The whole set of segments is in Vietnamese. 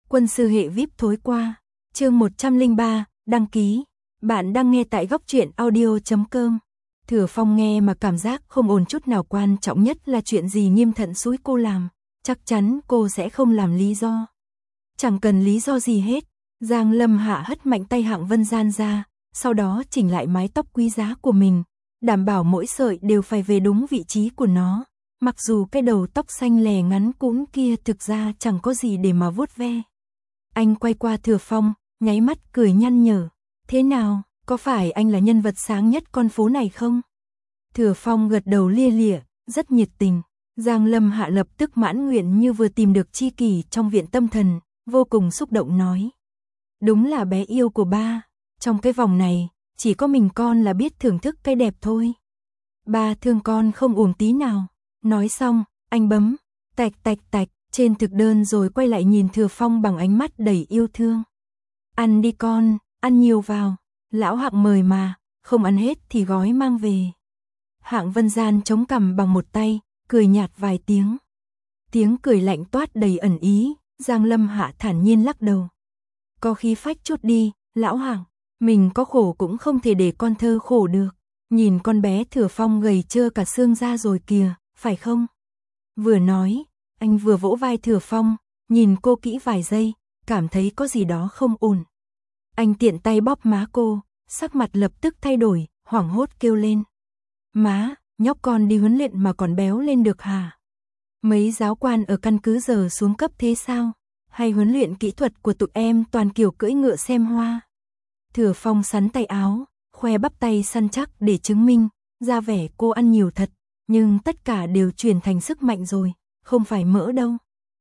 Quân sư hệ VIP thối qua. Chương 103, đăng ký. Bạn đang nghe tại góc truyện audio.com. Thừa Phong nghe mà cảm giác không ổn chút nào, quan trọng nhất là chuyện gì Nghiêm Thận xúi cô làm, chắc chắn cô sẽ không làm lý do. Chẳng cần lý do gì hết. Giang Lâm Hạ hất mạnh tay Hạng Vân Gian ra, sau đó chỉnh lại mái tóc quý giá của mình, đảm bảo mỗi sợi đều phải về đúng vị trí của nó. Mặc dù cái đầu tóc xanh lè ngắn cũn kia thực ra chẳng có gì để mà vuốt ve. Anh quay qua Thừa Phong, nháy mắt cười nhăn nhở. Thế nào, có phải anh là nhân vật sáng nhất con phố này không? Thừa Phong gật đầu lia lịa, rất nhiệt tình. Giang Lâm Hạ lập tức mãn nguyện như vừa tìm được tri kỷ trong viện tâm thần, vô cùng xúc động nói. Đúng là bé yêu của ba, trong cái vòng này, chỉ có mình con là biết thưởng thức cái đẹp thôi. Ba thương con không uổng tí nào. Nói xong, anh bấm, tạch tạch tạch, trên thực đơn rồi quay lại nhìn Thừa Phong bằng ánh mắt đầy yêu thương. Ăn đi con, ăn nhiều vào, lão Hạng mời mà, không ăn hết thì gói mang về. Hạng Vân Gian chống cằm bằng một tay, cười nhạt vài tiếng. Tiếng cười lạnh toát đầy ẩn ý, Giang Lâm Hạ thản nhiên lắc đầu. Có khí phách chút đi, lão Hạng, mình có khổ cũng không thể để con thơ khổ được. Nhìn con bé Thừa Phong gầy trơ cả xương ra rồi kìa, phải không? Vừa nói, anh vừa vỗ vai Thừa Phong, nhìn cô kỹ vài giây, cảm thấy có gì đó không ổn. Anh tiện tay bóp má cô, sắc mặt lập tức thay đổi, hoảng hốt kêu lên. Má, nhóc con đi huấn luyện mà còn béo lên được hả? Mấy giáo quan ở căn cứ giờ xuống cấp thế sao? Hay huấn luyện kỹ thuật của tụi em toàn kiểu cưỡi ngựa xem hoa? Thừa Phong sắn tay áo, khoe bắp tay săn chắc để chứng minh, ra vẻ cô ăn nhiều thật, nhưng tất cả đều chuyển thành sức mạnh rồi, không phải mỡ đâu.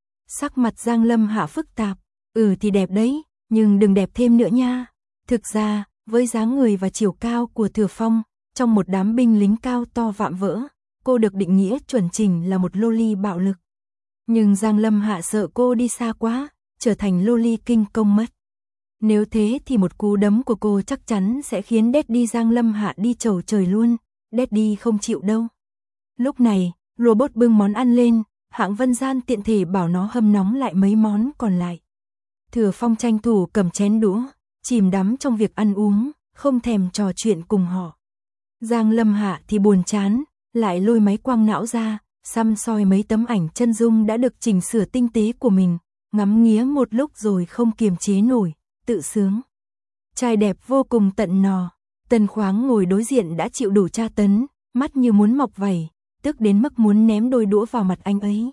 Sắc mặt Giang Lâm Hạ phức tạp, thì đẹp đấy, nhưng đừng đẹp thêm nữa nha. Thực ra, với dáng người và chiều cao của Thừa Phong, trong một đám binh lính cao to vạm vỡ, cô được định nghĩa chuẩn chỉnh là một loli bạo lực. Nhưng Giang Lâm Hạ sợ cô đi xa quá, trở thành loli kinh công mất. Nếu thế thì một cú đấm của cô chắc chắn sẽ khiến Daddy Giang Lâm Hạ đi chầu trời luôn, Daddy không chịu đâu. Lúc này, robot bưng món ăn lên, Hạng Vân Gian tiện thể bảo nó hâm nóng lại mấy món còn lại. Thừa Phong tranh thủ cầm chén đũa, chìm đắm trong việc ăn uống, không thèm trò chuyện cùng họ. Giang Lâm Hạ thì buồn chán, lại lôi máy quang não ra, săm soi mấy tấm ảnh chân dung đã được chỉnh sửa tinh tế của mình, ngắm nghía một lúc rồi không kiềm chế nổi, tự sướng. Trai đẹp vô cùng tận nò, Tần Khoáng ngồi đối diện đã chịu đủ tra tấn, mắt như muốn mọc vảy, tức đến mức muốn ném đôi đũa vào mặt anh ấy.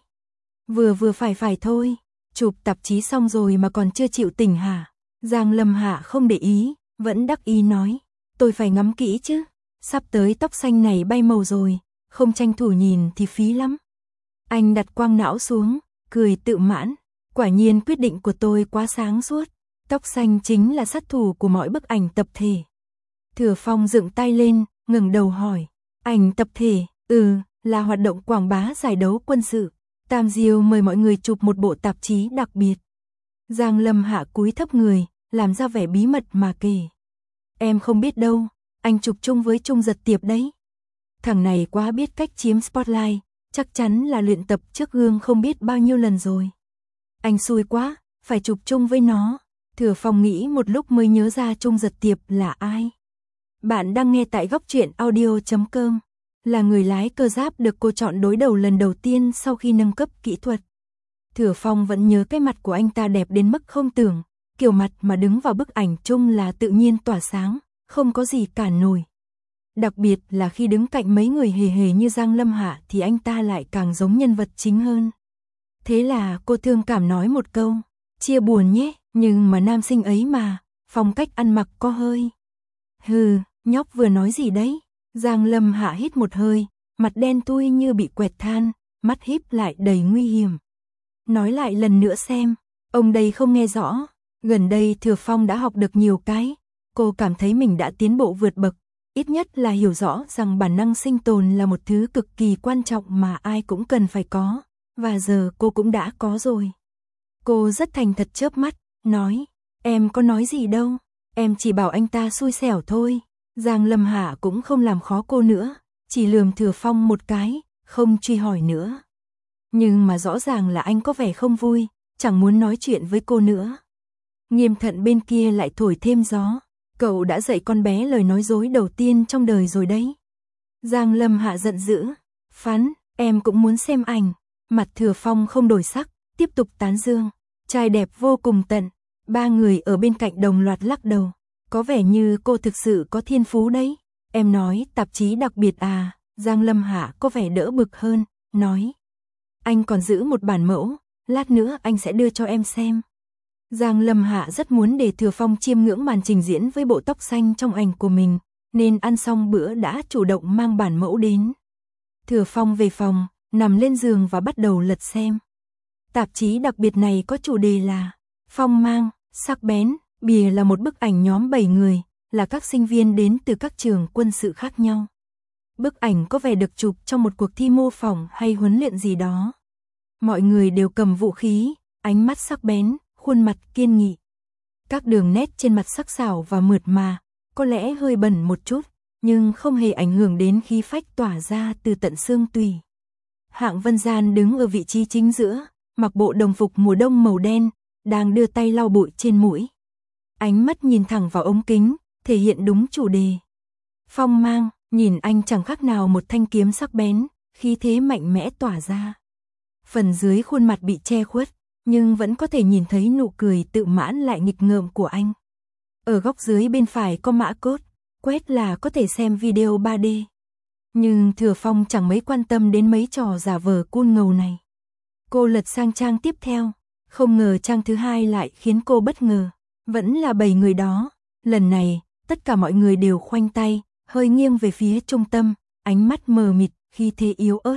Vừa phải thôi, chụp tạp chí xong rồi mà còn chưa chịu tỉnh hả? Giang Lâm Hạ không để ý, vẫn đắc ý nói, tôi phải ngắm kỹ chứ, sắp tới tóc xanh này bay màu rồi, không tranh thủ nhìn thì phí lắm. Anh đặt quang não xuống, cười tự mãn, quả nhiên quyết định của tôi quá sáng suốt, tóc xanh chính là sát thủ của mọi bức ảnh tập thể. Thừa Phong dựng tay lên, ngẩng đầu hỏi, ảnh tập thể, là hoạt động quảng bá giải đấu quân sự. Tam Diêu mời mọi người chụp một bộ tạp chí đặc biệt. Giang Lâm Hạ cúi thấp người, làm ra vẻ bí mật mà kể. Em không biết đâu, anh chụp chung với Trung Giật Tiệp đấy. Thằng này quá biết cách chiếm spotlight, chắc chắn là luyện tập trước gương không biết bao nhiêu lần rồi. Anh xui quá, phải chụp chung với nó. Thừa Phong nghĩ một lúc mới nhớ ra Trung Giật Tiệp là ai. Bạn đang nghe tại góc truyện audio.com. Là người lái cơ giáp được cô chọn đối đầu lần đầu tiên sau khi nâng cấp kỹ thuật. Thừa Phong vẫn nhớ cái mặt của anh ta đẹp đến mức không tưởng, kiểu mặt mà đứng vào bức ảnh chung là tự nhiên tỏa sáng, không có gì cản nổi. Đặc biệt là khi đứng cạnh mấy người hề hề như Giang Lâm Hạ thì anh ta lại càng giống nhân vật chính hơn. Thế là cô thương cảm nói một câu, chia buồn nhé, nhưng mà nam sinh ấy mà, phong cách ăn mặc có hơi. Hừ, nhóc vừa nói gì đấy? Giang Lâm Hạ hít một hơi, mặt đen thui như bị quẹt than, mắt híp lại đầy nguy hiểm. Nói lại lần nữa xem, ông đây không nghe rõ. Gần đây Thừa Phong đã học được nhiều cái, cô cảm thấy mình đã tiến bộ vượt bậc, ít nhất là hiểu rõ rằng bản năng sinh tồn là một thứ cực kỳ quan trọng mà ai cũng cần phải có, và giờ cô cũng đã có rồi. Cô rất thành thật chớp mắt, nói, em có nói gì đâu, em chỉ bảo anh ta xui xẻo thôi. Giang Lâm Hạ cũng không làm khó cô nữa, chỉ lườm Thừa Phong một cái, không truy hỏi nữa. Nhưng mà rõ ràng là anh có vẻ không vui, chẳng muốn nói chuyện với cô nữa. Nghiêm Thận bên kia lại thổi thêm gió. Cậu đã dạy con bé lời nói dối đầu tiên trong đời rồi đấy. Giang Lâm Hạ giận dữ. Phán, em cũng muốn xem ảnh. Mặt Thừa Phong không đổi sắc, tiếp tục tán dương. Trai đẹp vô cùng tận. Ba người ở bên cạnh đồng loạt lắc đầu. Có vẻ như cô thực sự có thiên phú đấy. Em nói tạp chí đặc biệt à? Giang Lâm Hạ có vẻ đỡ bực hơn, nói. Anh còn giữ một bản mẫu, lát nữa anh sẽ đưa cho em xem. Giang Lâm Hạ rất muốn để Thừa Phong chiêm ngưỡng màn trình diễn với bộ tóc xanh trong ảnh của mình, nên ăn xong bữa đã chủ động mang bản mẫu đến. Thừa Phong về phòng, nằm lên giường và bắt đầu lật xem. Tạp chí đặc biệt này có chủ đề là phong mang, sắc bén, bìa là một bức ảnh nhóm 7 người, là các sinh viên đến từ các trường quân sự khác nhau. Bức ảnh có vẻ được chụp trong một cuộc thi mô phỏng hay huấn luyện gì đó. Mọi người đều cầm vũ khí, ánh mắt sắc bén, khuôn mặt kiên nghị. Các đường nét trên mặt sắc sảo và mượt mà, có lẽ hơi bẩn một chút, nhưng không hề ảnh hưởng đến khí phách tỏa ra từ tận xương tủy. Hạng Vân Gian đứng ở vị trí chính giữa, mặc bộ đồng phục mùa đông màu đen, đang đưa tay lau bụi trên mũi. Ánh mắt nhìn thẳng vào ống kính, thể hiện đúng chủ đề. Phong mang, nhìn anh chẳng khác nào một thanh kiếm sắc bén, khí thế mạnh mẽ tỏa ra. Phần dưới khuôn mặt bị che khuất, nhưng vẫn có thể nhìn thấy nụ cười tự mãn lại nghịch ngợm của anh. Ở góc dưới bên phải có mã code, quét là có thể xem video 3D. Nhưng Thừa Phong chẳng mấy quan tâm đến mấy trò giả vờ cool ngầu này. Cô lật sang trang tiếp theo, không ngờ trang thứ hai lại khiến cô bất ngờ. Vẫn là 7 người đó, lần này, tất cả mọi người đều khoanh tay, hơi nghiêng về phía trung tâm, ánh mắt mờ mịt, khí thế yếu ớt.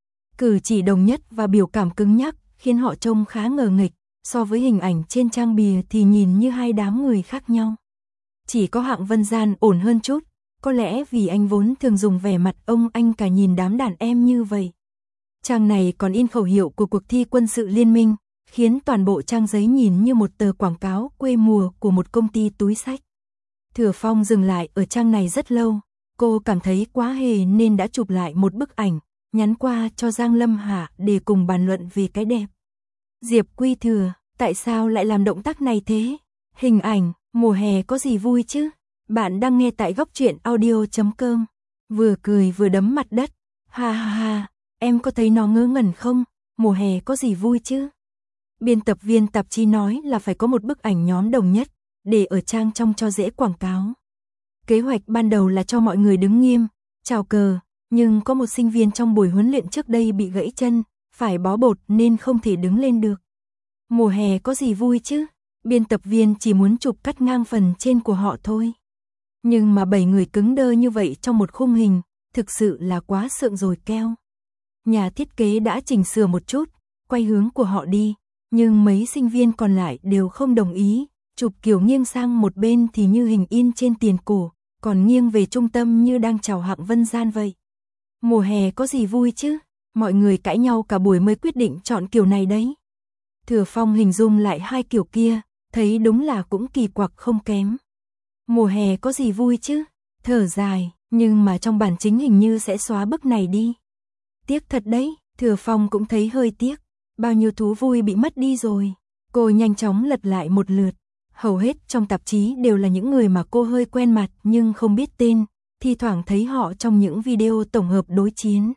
Cử chỉ đồng nhất và biểu cảm cứng nhắc, khiến họ trông khá ngờ nghịch, so với hình ảnh trên trang bìa thì nhìn như hai đám người khác nhau. Chỉ có Hạng Vân Gian ổn hơn chút, có lẽ vì anh vốn thường dùng vẻ mặt ông anh cả nhìn đám đàn em như vậy. Trang này còn in khẩu hiệu của cuộc thi quân sự liên minh, khiến toàn bộ trang giấy nhìn như một tờ quảng cáo quê mùa của một công ty túi xách. Thừa Phong dừng lại ở trang này rất lâu, cô cảm thấy quá hề nên đã chụp lại một bức ảnh, nhắn qua cho Giang Lâm Hạ để cùng bàn luận về cái đẹp. Diệp Quy Thừa, tại sao lại làm động tác này thế? Hình ảnh, mùa hè có gì vui chứ? Bạn đang nghe tại góc truyện audio.com. Vừa cười vừa đấm mặt đất. Ha ha ha, em có thấy nó ngớ ngẩn không? Mùa hè có gì vui chứ? Biên tập viên tạp chí nói là phải có một bức ảnh nhóm đồng nhất, để ở trang trong cho dễ quảng cáo. Kế hoạch ban đầu là cho mọi người đứng nghiêm, chào cờ, nhưng có một sinh viên trong buổi huấn luyện trước đây bị gãy chân, phải bó bột nên không thể đứng lên được. Mùa hè có gì vui chứ? Biên tập viên chỉ muốn chụp cắt ngang phần trên của họ thôi. Nhưng mà 7 người cứng đơ như vậy trong một khung hình, thực sự là quá sượng rồi keo. Nhà thiết kế đã chỉnh sửa một chút, quay hướng của họ đi, nhưng mấy sinh viên còn lại đều không đồng ý, chụp kiểu nghiêng sang một bên thì như hình in trên tiền cổ, còn nghiêng về trung tâm như đang chào Hạng Vân Gian vậy. Mùa hè có gì vui chứ? Mọi người cãi nhau cả buổi mới quyết định chọn kiểu này đấy. Thừa Phong hình dung lại hai kiểu kia, thấy đúng là cũng kỳ quặc không kém. Mùa hè có gì vui chứ? Thở dài, nhưng mà trong bản chính hình như sẽ xóa bức này đi. Tiếc thật đấy, Thừa Phong cũng thấy hơi tiếc. Bao nhiêu thú vui bị mất đi rồi. Cô nhanh chóng lật lại một lượt. Hầu hết trong tạp chí đều là những người mà cô hơi quen mặt nhưng không biết tên, thi thoảng thấy họ trong những video tổng hợp đối chiến.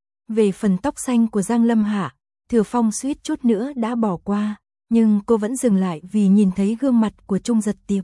Về phần tóc xanh của Giang Lâm Hạ, Thừa Phong suýt chút nữa đã bỏ qua, nhưng cô vẫn dừng lại vì nhìn thấy gương mặt của Trung Giật Tiệp.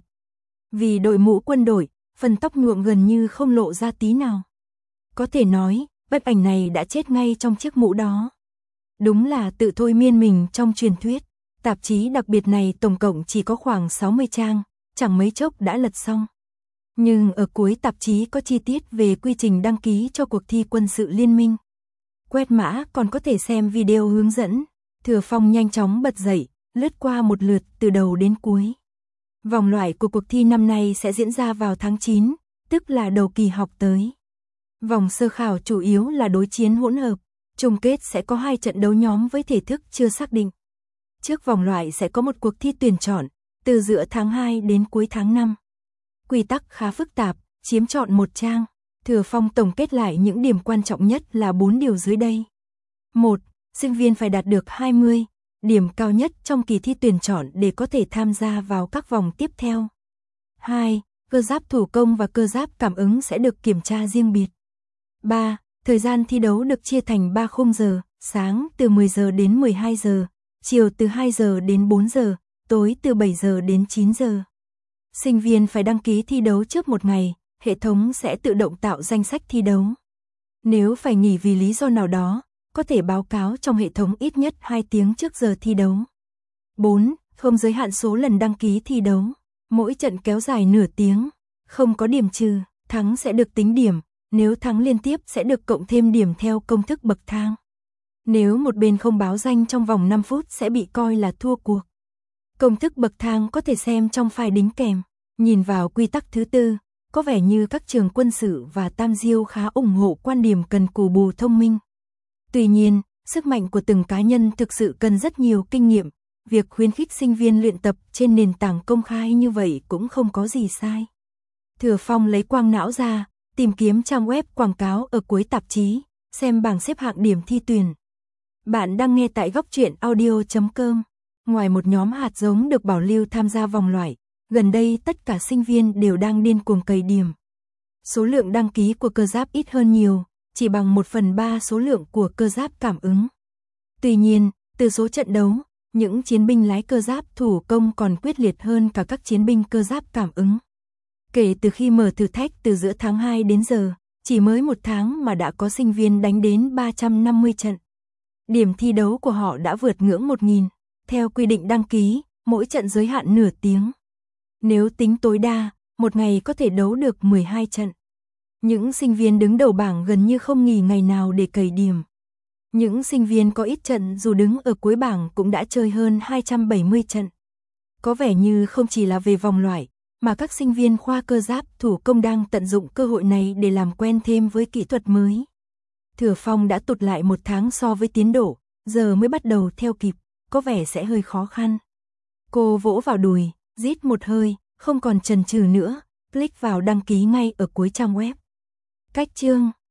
Vì đội mũ quân đội, phần tóc nhuộm gần như không lộ ra tí nào. Có thể nói, bức ảnh này đã chết ngay trong chiếc mũ đó. Đúng là tự thôi miên mình trong truyền thuyết. Tạp chí đặc biệt này tổng cộng chỉ có khoảng 60 trang, chẳng mấy chốc đã lật xong. Nhưng ở cuối tạp chí có chi tiết về quy trình đăng ký cho cuộc thi quân sự liên minh. Quét mã còn có thể xem video hướng dẫn. Thừa Phong nhanh chóng bật dậy, lướt qua một lượt từ đầu đến cuối. Vòng loại của cuộc thi năm nay sẽ diễn ra vào tháng 9, tức là đầu kỳ học tới. Vòng sơ khảo chủ yếu là đối chiến hỗn hợp. Chung kết sẽ có 2 trận đấu nhóm với thể thức chưa xác định. Trước vòng loại sẽ có một cuộc thi tuyển chọn, từ giữa tháng 2 đến cuối tháng 5. Quy tắc khá phức tạp, chiếm trọn một trang. Thừa Phong tổng kết lại những điểm quan trọng nhất là 4 điều dưới đây. 1. Sinh viên phải đạt được 20, điểm cao nhất trong kỳ thi tuyển chọn để có thể tham gia vào các vòng tiếp theo. 2. Cơ giáp thủ công và cơ giáp cảm ứng sẽ được kiểm tra riêng biệt. 3. Thời gian thi đấu được chia thành 3 khung giờ, sáng từ 10 giờ đến 12 giờ, chiều từ 2 giờ đến 4 giờ, tối từ 7 giờ đến 9 giờ. Sinh viên phải đăng ký thi đấu trước một ngày, hệ thống sẽ tự động tạo danh sách thi đấu. Nếu phải nghỉ vì lý do nào đó, có thể báo cáo trong hệ thống ít nhất 2 tiếng trước giờ thi đấu. 4. Không giới hạn số lần đăng ký thi đấu. Mỗi trận kéo dài nửa tiếng, không có điểm trừ, thắng sẽ được tính điểm, nếu thắng liên tiếp sẽ được cộng thêm điểm theo công thức bậc thang. Nếu một bên không báo danh trong vòng 5 phút sẽ bị coi là thua cuộc. Công thức bậc thang có thể xem trong file đính kèm. Nhìn vào quy tắc thứ tư, có vẻ như các trường quân sự và Tam Diêu khá ủng hộ quan điểm cần cù bù thông minh. Tuy nhiên, sức mạnh của từng cá nhân thực sự cần rất nhiều kinh nghiệm. Việc khuyến khích sinh viên luyện tập trên nền tảng công khai như vậy cũng không có gì sai. Thừa Phong lấy quang não ra, tìm kiếm trang web quảng cáo ở cuối tạp chí, xem bảng xếp hạng điểm thi tuyển. Bạn đang nghe tại góc truyện audio.com. Ngoài một nhóm hạt giống được bảo lưu tham gia vòng loại, gần đây tất cả sinh viên đều đang điên cuồng cày điểm. Số lượng đăng ký của cơ giáp ít hơn nhiều, chỉ bằng 1/3 số lượng của cơ giáp cảm ứng. Tuy nhiên, từ số trận đấu, những chiến binh lái cơ giáp thủ công còn quyết liệt hơn cả các chiến binh cơ giáp cảm ứng. Kể từ khi mở thử thách từ giữa tháng 2 đến giờ, chỉ mới 1 tháng mà đã có sinh viên đánh đến 350 trận. Điểm thi đấu của họ đã vượt ngưỡng 1.000. Theo quy định đăng ký, mỗi trận giới hạn nửa tiếng. Nếu tính tối đa, một ngày có thể đấu được 12 trận. Những sinh viên đứng đầu bảng gần như không nghỉ ngày nào để cày điểm. Những sinh viên có ít trận dù đứng ở cuối bảng cũng đã chơi hơn 270 trận. Có vẻ như không chỉ là về vòng loại, mà các sinh viên khoa cơ giáp thủ công đang tận dụng cơ hội này để làm quen thêm với kỹ thuật mới. Thừa Phong đã tụt lại 1 tháng so với tiến độ, giờ mới bắt đầu theo kịp, có vẻ sẽ hơi khó khăn. Cô vỗ vào đùi, rít một hơi, không còn chần chừ nữa, click vào đăng ký ngay ở cuối trang web. Cách chương